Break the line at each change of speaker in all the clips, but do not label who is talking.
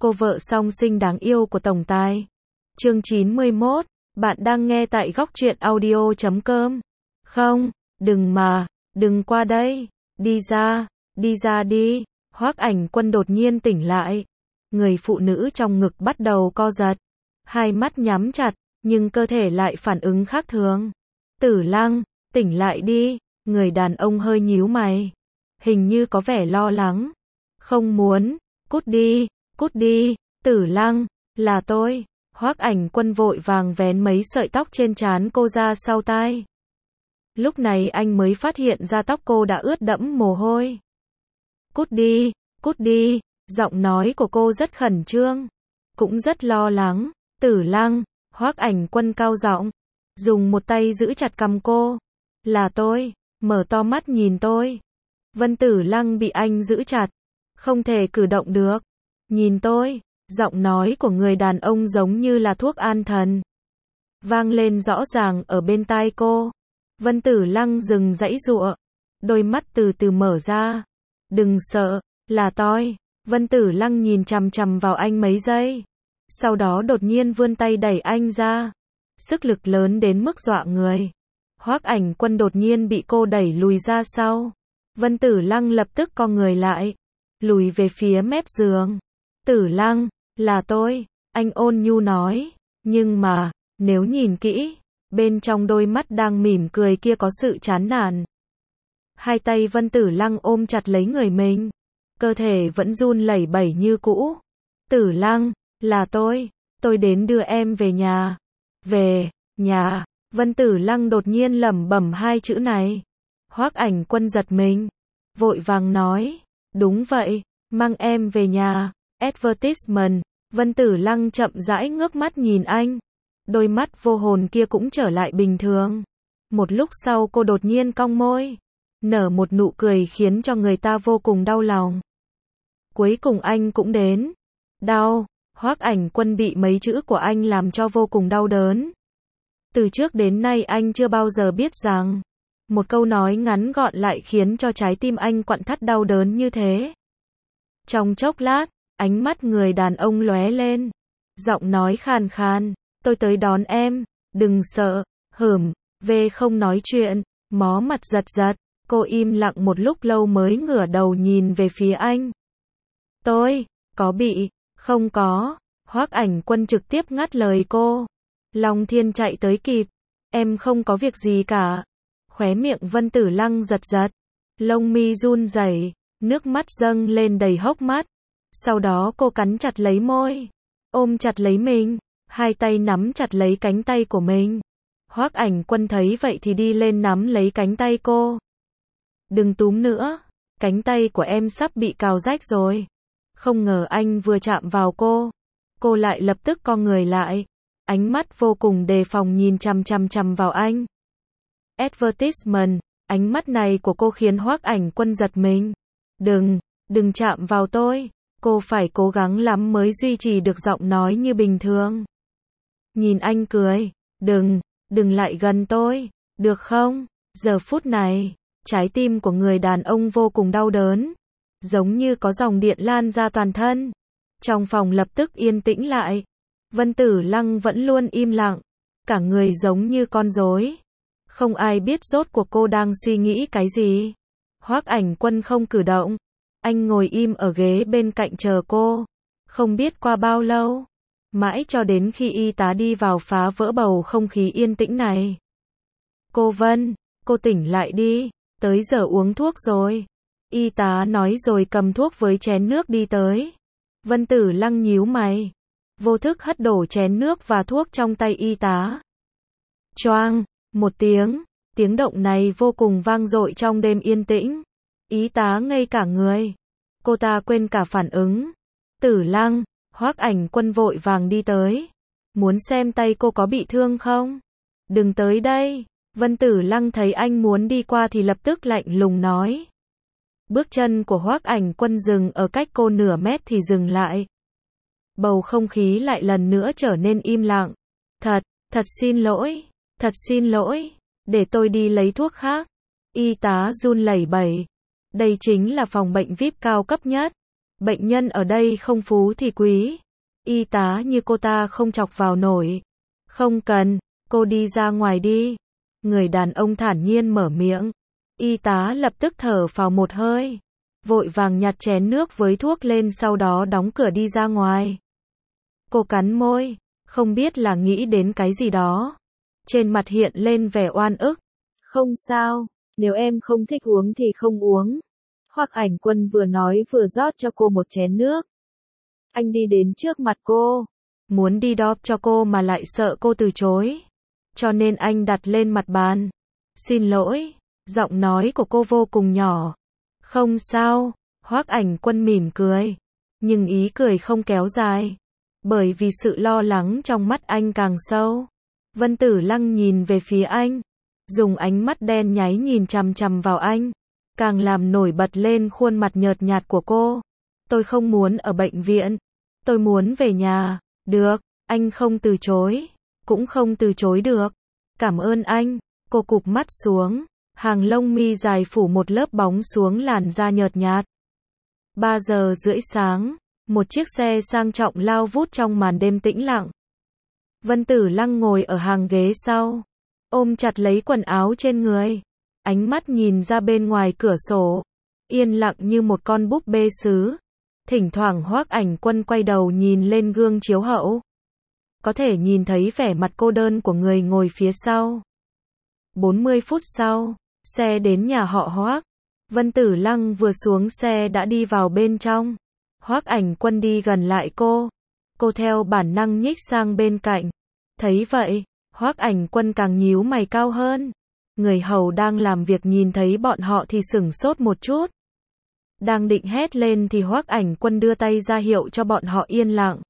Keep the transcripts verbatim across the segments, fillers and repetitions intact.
cô vợ song sinh đáng yêu của tổng tài. Chương chín mươi mốt, bạn đang nghe tại góc truyện audio chấm com. Không, đừng mà, đừng qua đây, đi ra, đi ra đi. Hoắc Ảnh Quân đột nhiên tỉnh lại. Người phụ nữ trong ngực bắt đầu co giật. Hai mắt nhắm chặt, nhưng cơ thể lại phản ứng khác thường. Tử Lăng, tỉnh lại đi. Người đàn ông hơi nhíu mày. Hình như có vẻ lo lắng. Không muốn, cút đi, cút đi. Tử Lăng, là tôi. Hoắc Ảnh Quân vội vàng vén mấy sợi tóc trên trán cô ra sau tai. Lúc này anh mới phát hiện ra tóc cô đã ướt đẫm mồ hôi. Cút đi, cút đi. Giọng nói của cô rất khẩn trương, cũng rất lo lắng. Tử Lăng, Hoắc Ảnh Quân cao giọng, dùng một tay giữ chặt cằm cô. Là tôi. Mở to mắt nhìn tôi. Vân Tử Lăng bị anh giữ chặt, không thể cử động được. Nhìn tôi. Giọng nói của người đàn ông giống như là thuốc an thần, vang lên rõ ràng ở bên tai cô. Vân Tử Lăng dừng giãy giụa, đôi mắt từ từ mở ra. Đừng sợ, là tôi. Vân Tử Lăng nhìn chằm chằm vào anh mấy giây, sau đó đột nhiên vươn tay đẩy anh ra. Sức lực lớn đến mức dọa người. Hoắc Ảnh Quân đột nhiên bị cô đẩy lùi ra sau. Vân Tử Lăng lập tức co người lại, lùi về phía mép giường. Tử Lăng, là tôi, anh ôn nhu nói. Nhưng mà, nếu nhìn kỹ, bên trong đôi mắt đang mỉm cười kia có sự chán nản. Hai tay Vân Tử Lăng ôm chặt lấy người mình, cơ thể vẫn run lẩy bẩy như cũ. Tử Lăng, là tôi, tôi đến đưa em về nhà. Về, nhà. Vân Tử Lăng đột nhiên lẩm bẩm hai chữ này. Hoắc Ảnh Quân giật mình, vội vàng nói, đúng vậy, mang em về nhà. Advertisement. Vân Tử Lăng chậm rãi ngước mắt nhìn anh. Đôi mắt vô hồn kia cũng trở lại bình thường. Một lúc sau cô đột nhiên cong môi, nở một nụ cười khiến cho người ta vô cùng đau lòng. Cuối cùng anh cũng đến. Đau. Hoắc Ảnh Quân bị mấy chữ của anh làm cho vô cùng đau đớn. Từ trước đến nay anh chưa bao giờ biết rằng một câu nói ngắn gọn lại khiến cho trái tim anh quặn thắt đau đớn như thế. Trong chốc lát, ánh mắt người đàn ông lóe lên, giọng nói khàn khàn, tôi tới đón em, đừng sợ. Hửm, về không nói chuyện, mó mặt giật giật, cô im lặng một lúc lâu mới ngửa đầu nhìn về phía anh. Tôi, có bị, không có. Hoắc Ảnh Quân trực tiếp ngắt lời cô. Long Thiên chạy tới kịp, em không có việc gì cả. Khóe miệng Vân Tử Lăng giật giật, lông mi run rẩy, nước mắt dâng lên đầy hốc mắt. Sau đó cô cắn chặt lấy môi, ôm chặt lấy mình, hai tay nắm chặt lấy cánh tay của mình. Hoắc Ảnh Quân thấy vậy thì đi lên nắm lấy cánh tay cô. Đừng túm nữa, cánh tay của em sắp bị cào rách rồi. Không ngờ anh vừa chạm vào cô, cô lại lập tức co người lại, ánh mắt vô cùng đề phòng nhìn chằm chằm chằm vào anh. Advertisement. Ánh mắt này của cô khiến Hoắc Ảnh Quân giật mình. Đừng, đừng chạm vào tôi. Cô phải cố gắng lắm mới duy trì được giọng nói như bình thường. Nhìn anh cười, đừng, đừng lại gần tôi, được không? Giờ phút này, trái tim của người đàn ông vô cùng đau đớn, giống như có dòng điện lan ra toàn thân. Trong phòng lập tức yên tĩnh lại. Vân Tử Lăng vẫn luôn im lặng, cả người giống như con rối. Không ai biết rốt cuộc cô đang suy nghĩ cái gì. Hoắc Ảnh Quân không cử động. Anh ngồi im ở ghế bên cạnh chờ cô. Không biết qua bao lâu, mãi cho đến khi y tá đi vào phá vỡ bầu không khí yên tĩnh này. Cô Vân, cô tỉnh lại đi, tới giờ uống thuốc rồi. Y tá nói rồi cầm thuốc với chén nước đi tới. Vân Tử Lăng nhíu mày, vô thức hất đổ chén nước và thuốc trong tay y tá. Choang, một tiếng, tiếng động này vô cùng vang dội trong đêm yên tĩnh. Y tá ngây cả người, cô ta quên cả phản ứng. Tử Lăng, Hoắc Ảnh Quân vội vàng đi tới, muốn xem tay cô có bị thương không. Đừng tới đây. Vân Tử Lăng thấy anh muốn đi qua thì lập tức lạnh lùng nói. Bước chân của Hoắc Ảnh Quân dừng ở cách cô nửa mét thì dừng lại. Bầu không khí lại lần nữa trở nên im lặng. Thật, thật xin lỗi, thật xin lỗi, để tôi đi lấy thuốc khác. Y tá run lẩy bẩy. Đây chính là phòng bệnh vi ai pi cao cấp nhất. Bệnh nhân ở đây không phú thì quý. Y tá như cô ta không chọc vào nổi. Không cần, cô đi ra ngoài đi. Người đàn ông thản nhiên mở miệng. Y tá lập tức thở phào một hơi. Vội vàng nhặt chén nước với thuốc lên sau đó đóng cửa đi ra ngoài. Cô cắn môi, không biết là nghĩ đến cái gì đó. Trên mặt hiện lên vẻ oan ức. Không sao, nếu em không thích uống thì không uống. Hoắc Ảnh Quân vừa nói vừa rót cho cô một chén nước. Anh đi đến trước mặt cô, muốn đi đóp cho cô mà lại sợ cô từ chối. Cho nên anh đặt lên mặt bàn. Xin lỗi, giọng nói của cô vô cùng nhỏ. Không sao, Hoắc Ảnh Quân mỉm cười. Nhưng ý cười không kéo dài. Bởi vì sự lo lắng trong mắt anh càng sâu. Vân Tử Lăng nhìn về phía anh. Dùng ánh mắt đen nháy nhìn chằm chằm vào anh. Càng làm nổi bật lên khuôn mặt nhợt nhạt của cô. Tôi không muốn ở bệnh viện. Tôi muốn về nhà. Được, anh không từ chối. Cũng không từ chối được. Cảm ơn anh. Cô cụp mắt xuống. Hàng lông mi dài phủ một lớp bóng xuống làn da nhợt nhạt. ba giờ rưỡi sáng. Một chiếc xe sang trọng lao vút trong màn đêm tĩnh lặng. Vân Tử Lăng ngồi ở hàng ghế sau. Ôm chặt lấy quần áo trên người. Ánh mắt nhìn ra bên ngoài cửa sổ. Yên lặng như một con búp bê sứ. Thỉnh thoảng Hoắc Ảnh Quân quay đầu nhìn lên gương chiếu hậu. Có thể nhìn thấy vẻ mặt cô đơn của người ngồi phía sau. bốn mươi phút sau, xe đến nhà họ Hoắc. Vân Tử Lăng vừa xuống xe đã đi vào bên trong. Hoắc Ảnh Quân đi gần lại cô. Cô theo bản năng nhích sang bên cạnh. Thấy vậy, Hoắc Ảnh Quân càng nhíu mày cao hơn. Người hầu đang làm việc nhìn thấy bọn họ thì sửng sốt một chút. Đang định hét lên thì Hoắc Ảnh Quân đưa tay ra hiệu cho bọn họ yên lặng.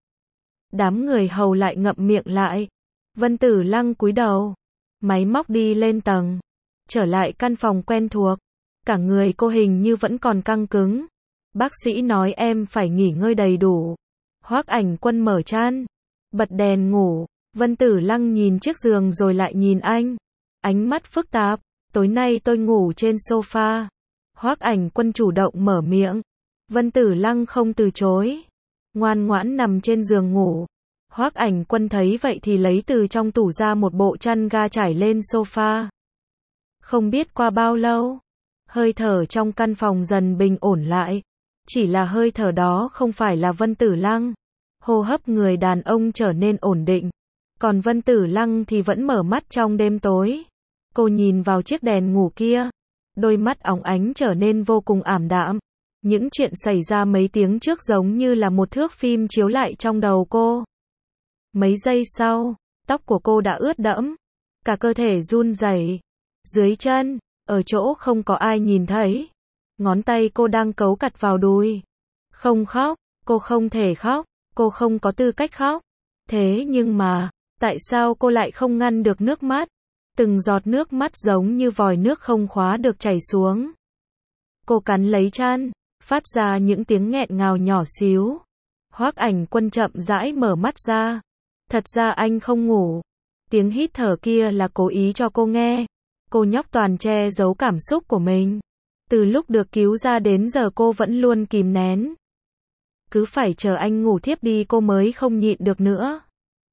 Đám người hầu lại ngậm miệng lại. Vân Tử Lăng cúi đầu. Máy móc đi lên tầng. Trở lại căn phòng quen thuộc. Cả người cô hình như vẫn còn căng cứng. Bác sĩ nói em phải nghỉ ngơi đầy đủ. Hoắc Ảnh Quân mở chan. Bật đèn ngủ. Vân Tử Lăng nhìn chiếc giường rồi lại nhìn anh. Ánh mắt phức tạp. Tối nay tôi ngủ trên sofa. Hoắc Ảnh Quân chủ động mở miệng. Vân Tử Lăng không từ chối. Ngoan ngoãn nằm trên giường ngủ. Hoắc Ảnh Quân thấy vậy thì lấy từ trong tủ ra một bộ chăn ga trải lên sofa. Không biết qua bao lâu, hơi thở trong căn phòng dần bình ổn lại. Chỉ là hơi thở đó không phải là Vân Tử Lăng. Hô hấp người đàn ông trở nên ổn định. Còn Vân Tử Lăng thì vẫn mở mắt trong đêm tối. Cô nhìn vào chiếc đèn ngủ kia. Đôi mắt óng ánh trở nên vô cùng ảm đạm. Những chuyện xảy ra mấy tiếng trước giống như là một thước phim chiếu lại trong đầu cô. Mấy giây sau, tóc của cô đã ướt đẫm. Cả cơ thể run rẩy. Dưới chân, ở chỗ không có ai nhìn thấy. Ngón tay cô đang cấu cặt vào đùi. Không khóc, cô không thể khóc. Cô không có tư cách khóc. Thế nhưng mà, tại sao cô lại không ngăn được nước mắt? Từng giọt nước mắt giống như vòi nước không khóa được chảy xuống. Cô cắn lấy chan, phát ra những tiếng nghẹn ngào nhỏ xíu. Hoắc Ảnh Quân chậm rãi mở mắt ra. Thật ra anh không ngủ. Tiếng hít thở kia là cố ý cho cô nghe. Cô nhóc toàn che giấu cảm xúc của mình. Từ lúc được cứu ra đến giờ cô vẫn luôn kìm nén. Cứ phải chờ anh ngủ thiếp đi cô mới không nhịn được nữa.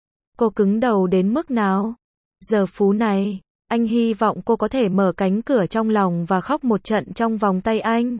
Cô cứng đầu đến mức nào? Giờ phút này, anh hy vọng cô có thể mở cánh cửa trong lòng và khóc một trận trong vòng tay anh.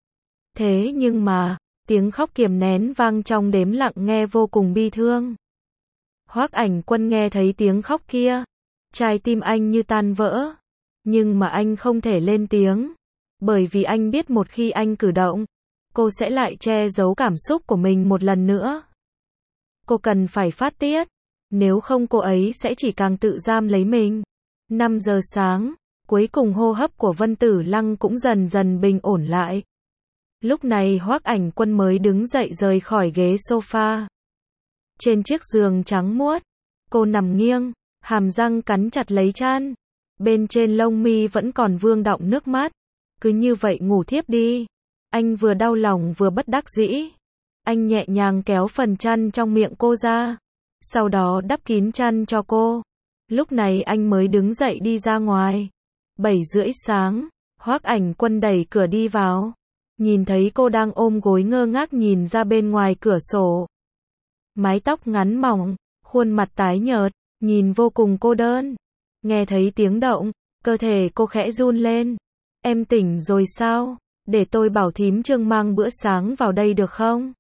Thế nhưng mà, tiếng khóc kiềm nén vang trong đếm lặng nghe vô cùng bi thương. Hoắc Ảnh Quân nghe thấy tiếng khóc kia. Trái tim anh như tan vỡ. Nhưng mà anh không thể lên tiếng. Bởi vì anh biết một khi anh cử động, cô sẽ lại che giấu cảm xúc của mình một lần nữa. Cô cần phải phát tiết. Nếu không cô ấy sẽ chỉ càng tự giam lấy mình. năm giờ sáng, cuối cùng hô hấp của Vân Tử Lăng cũng dần dần bình ổn lại. Lúc này Hoắc Ảnh Quân mới đứng dậy rời khỏi ghế sofa. Trên chiếc giường trắng muốt, cô nằm nghiêng, hàm răng cắn chặt lấy chan. Bên trên lông mi vẫn còn vương đọng nước mắt. Cứ như vậy ngủ thiếp đi. Anh vừa đau lòng vừa bất đắc dĩ. Anh nhẹ nhàng kéo phần chăn trong miệng cô ra. Sau đó đắp kín chăn cho cô. Lúc này anh mới đứng dậy đi ra ngoài. Bảy rưỡi sáng, Hoắc Ảnh Quân đẩy cửa đi vào. nhìn thấy cô đang ôm gối ngơ ngác nhìn ra bên ngoài cửa sổ. Mái tóc ngắn mỏng, khuôn mặt tái nhợt, nhìn vô cùng cô đơn. Nghe thấy tiếng động, cơ thể cô khẽ run lên. Em tỉnh rồi sao? Để tôi bảo thím Trương mang bữa sáng vào đây được không?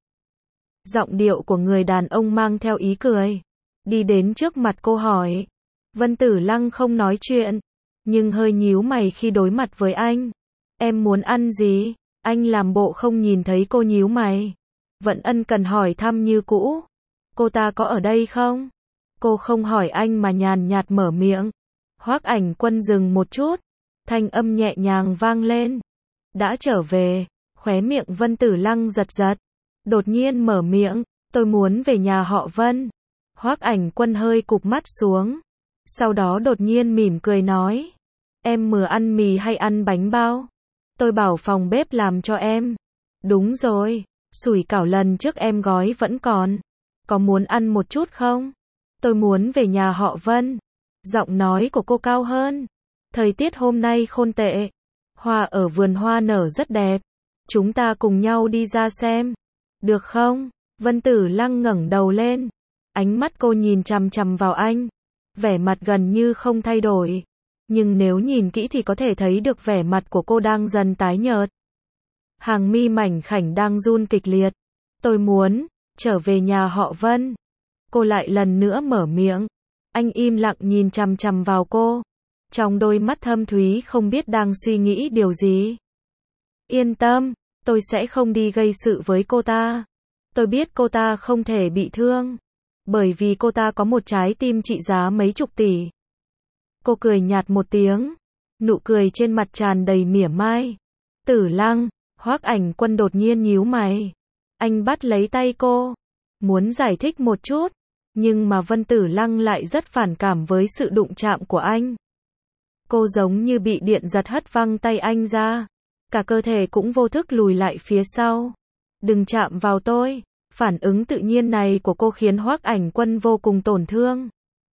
Giọng điệu của người đàn ông mang theo ý cười. Đi đến trước mặt cô hỏi. Vân Tử Lăng không nói chuyện, nhưng hơi nhíu mày khi đối mặt với anh. Em muốn ăn gì? Anh làm bộ không nhìn thấy cô nhíu mày. Vẫn ân cần hỏi thăm như cũ. Cô ta có ở đây không? Cô không hỏi anh mà nhàn nhạt mở miệng. Hoắc Ảnh Quân dừng một chút. Thanh âm nhẹ nhàng vang lên. Đã trở về. Khóe miệng Vân Tử Lăng giật giật. Đột nhiên mở miệng. Tôi muốn về nhà họ Vân. Hoắc Ảnh Quân hơi cụp mắt xuống. Sau đó đột nhiên mỉm cười nói. Em mừa ăn mì hay ăn bánh bao? Tôi bảo phòng bếp làm cho em. Đúng rồi, sủi cảo lần trước em gói vẫn còn. Có muốn ăn một chút không? Tôi muốn về nhà họ Vân. Giọng nói của cô cao hơn. Thời tiết hôm nay khôn tệ. Hoa ở vườn hoa nở rất đẹp. Chúng ta cùng nhau đi ra xem. Được không? Vân Tử Lăng ngẩng đầu lên. Ánh mắt cô nhìn chằm chằm vào anh. Vẻ mặt gần như không thay đổi. Nhưng nếu nhìn kỹ thì có thể thấy được vẻ mặt của cô đang dần tái nhợt. Hàng mi mảnh khảnh đang run kịch liệt. Tôi muốn trở về nhà họ Vân. Cô lại lần nữa mở miệng. Anh im lặng nhìn chằm chằm vào cô. Trong đôi mắt thâm thúy không biết đang suy nghĩ điều gì. Yên tâm, tôi sẽ không đi gây sự với cô ta. Tôi biết cô ta không thể bị thương. Bởi vì cô ta có một trái tim trị giá mấy chục tỷ. Cô cười nhạt một tiếng. Nụ cười trên mặt tràn đầy mỉa mai. Tử Lăng, Hoắc Ảnh Quân đột nhiên nhíu mày. Anh bắt lấy tay cô. Muốn giải thích một chút. Nhưng mà Vân Tử Lăng lại rất phản cảm với sự đụng chạm của anh. Cô giống như bị điện giật hất văng tay anh ra. Cả cơ thể cũng vô thức lùi lại phía sau. Đừng chạm vào tôi. Phản ứng tự nhiên này của cô khiến Hoắc Ảnh Quân vô cùng tổn thương.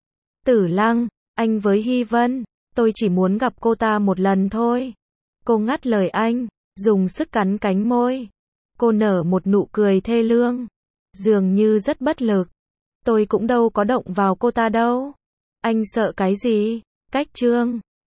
Tử Lăng, anh với Hy Vân, tôi chỉ muốn gặp cô ta một lần thôi. Cô ngắt lời anh, dùng sức cắn cánh môi. Cô nở một nụ cười thê lương. Dường như rất bất lực. Tôi cũng đâu có động vào cô ta đâu. Anh sợ cái gì? Cách Trương.